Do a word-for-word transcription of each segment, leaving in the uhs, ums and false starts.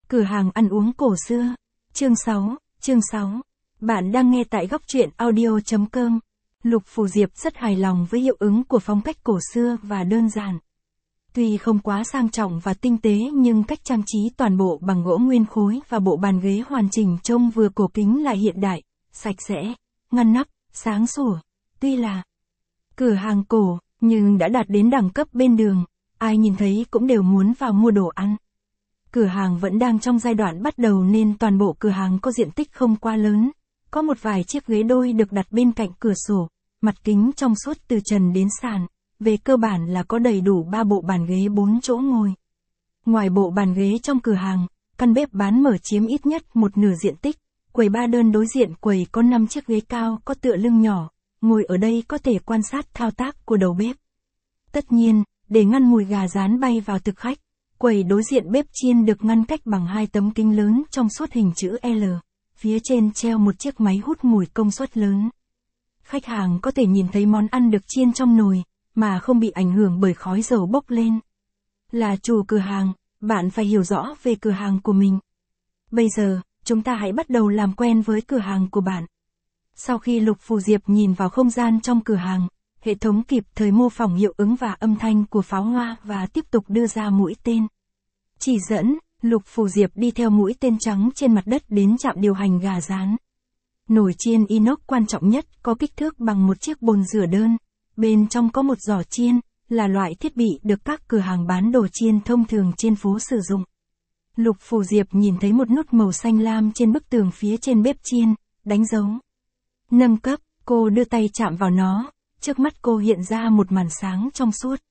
Cửa hàng ăn uống cổ xưa. Chương sáu, chương sáu. Bạn đang nghe tại góc truyện audio chấm com. Lục Phù Diệp rất hài lòng với hiệu ứng của phong cách cổ xưa và đơn giản. Tuy không quá sang trọng và tinh tế nhưng cách trang trí toàn bộ bằng gỗ nguyên khối và bộ bàn ghế hoàn chỉnh trông vừa cổ kính lại hiện đại, sạch sẽ, ngăn nắp, sáng sủa. Tuy là cửa hàng cổ, nhưng đã đạt đến đẳng cấp bên đường, ai nhìn thấy cũng đều muốn vào mua đồ ăn. Cửa hàng vẫn đang trong giai đoạn bắt đầu nên toàn bộ cửa hàng có diện tích không quá lớn. Có một vài chiếc ghế đôi được đặt bên cạnh cửa sổ, mặt kính trong suốt từ trần đến sàn. Về cơ bản là có đầy đủ ba bộ bàn ghế bốn chỗ ngồi. Ngoài bộ bàn ghế trong cửa hàng, căn bếp bán mở chiếm ít nhất một nửa diện tích. Quầy ba đơn đối diện quầy có năm chiếc ghế cao có tựa lưng nhỏ, ngồi ở đây có thể quan sát thao tác của đầu bếp. Tất nhiên, để ngăn mùi gà rán bay vào thực khách, quầy đối diện bếp chiên được ngăn cách bằng hai tấm kính lớn trong suốt hình chữ L, phía trên treo một chiếc máy hút mùi công suất lớn. Khách hàng có thể nhìn thấy món ăn được chiên trong nồi, mà không bị ảnh hưởng bởi khói dầu bốc lên. Là chủ cửa hàng, bạn phải hiểu rõ về cửa hàng của mình. Bây giờ, chúng ta hãy bắt đầu làm quen với cửa hàng của bạn. Sau khi Lục Phù Diệp nhìn vào không gian trong cửa hàng, hệ thống kịp thời mô phỏng hiệu ứng và âm thanh của pháo hoa và tiếp tục đưa ra mũi tên. Chỉ dẫn, Lục Phù Diệp đi theo mũi tên trắng trên mặt đất đến trạm điều hành gà rán. Nồi chiên inox quan trọng nhất có kích thước bằng một chiếc bồn rửa đơn. Bên trong có một giỏ chiên, là loại thiết bị được các cửa hàng bán đồ chiên thông thường trên phố sử dụng. Lục Phù Diệp nhìn thấy một nút màu xanh lam trên bức tường phía trên bếp chiên, đánh dấu. Nâng cấp, cô đưa tay chạm vào nó, trước mắt cô hiện ra một màn sáng trong suốt.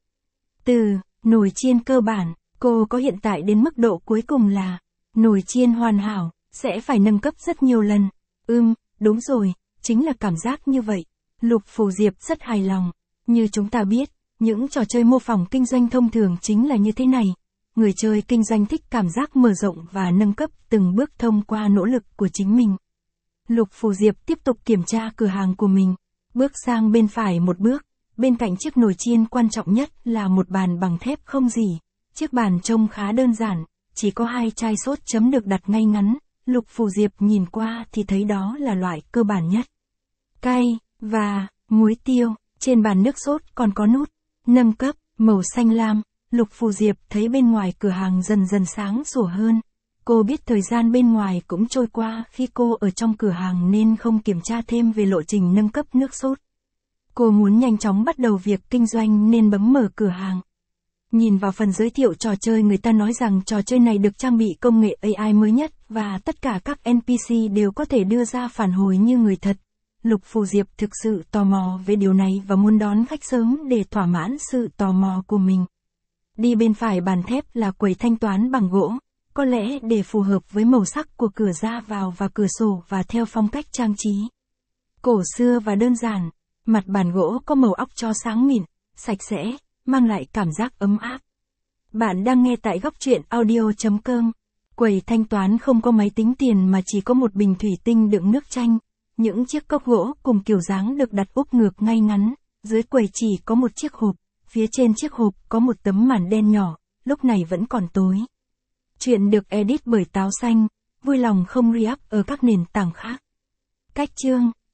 Từ nồi chiên cơ bản, cô có hiện tại đến mức độ cuối cùng là nồi chiên hoàn hảo, sẽ phải nâng cấp rất nhiều lần. Ừm, đúng rồi, chính là cảm giác như vậy. Lục Phù Diệp rất hài lòng. Như chúng ta biết, những trò chơi mô phỏng kinh doanh thông thường chính là như thế này. Người chơi kinh doanh thích cảm giác mở rộng và nâng cấp từng bước thông qua nỗ lực của chính mình. Lục Phù Diệp tiếp tục kiểm tra cửa hàng của mình. Bước sang bên phải một bước, bên cạnh chiếc nồi chiên quan trọng nhất là một bàn bằng thép không gì. Chiếc bàn trông khá đơn giản, chỉ có hai chai sốt chấm được đặt ngay ngắn. Lục Phù Diệp nhìn qua thì thấy đó là loại cơ bản nhất. Cay, và muối tiêu. Trên bàn nước sốt còn có nút nâng cấp màu xanh lam. Lục Phù Diệp thấy bên ngoài cửa hàng dần dần sáng sủa hơn. Cô biết thời gian bên ngoài cũng trôi qua khi cô ở trong cửa hàng nên không kiểm tra thêm về lộ trình nâng cấp nước sốt. Cô muốn nhanh chóng bắt đầu việc kinh doanh nên bấm mở cửa hàng. Nhìn vào phần giới thiệu trò chơi, người ta nói rằng trò chơi này được trang bị công nghệ A I mới nhất và tất cả các en pê xê đều có thể đưa ra phản hồi như người thật. Lục Phù Diệp thực sự tò mò về điều này và muốn đón khách sớm để thỏa mãn sự tò mò của mình. Đi bên phải bàn thép là quầy thanh toán bằng gỗ, có lẽ để phù hợp với màu sắc của cửa ra vào và cửa sổ và theo phong cách trang trí cổ xưa và đơn giản. Mặt bàn gỗ có màu óc cho sáng mịn, sạch sẽ, mang lại cảm giác ấm áp. Bạn đang nghe tại góc truyện audio chấm com. Quầy thanh toán không có máy tính tiền mà chỉ có một bình thủy tinh đựng nước chanh. Những chiếc cốc gỗ cùng kiểu dáng được đặt úp ngược ngay ngắn. Dưới quầy chỉ có một chiếc hộp, phía trên chiếc hộp có một tấm màn đen nhỏ, lúc này vẫn còn tối. Chuyện được edit bởi Táo Xanh, vui lòng không re-up ở các nền tảng khác. Cách chương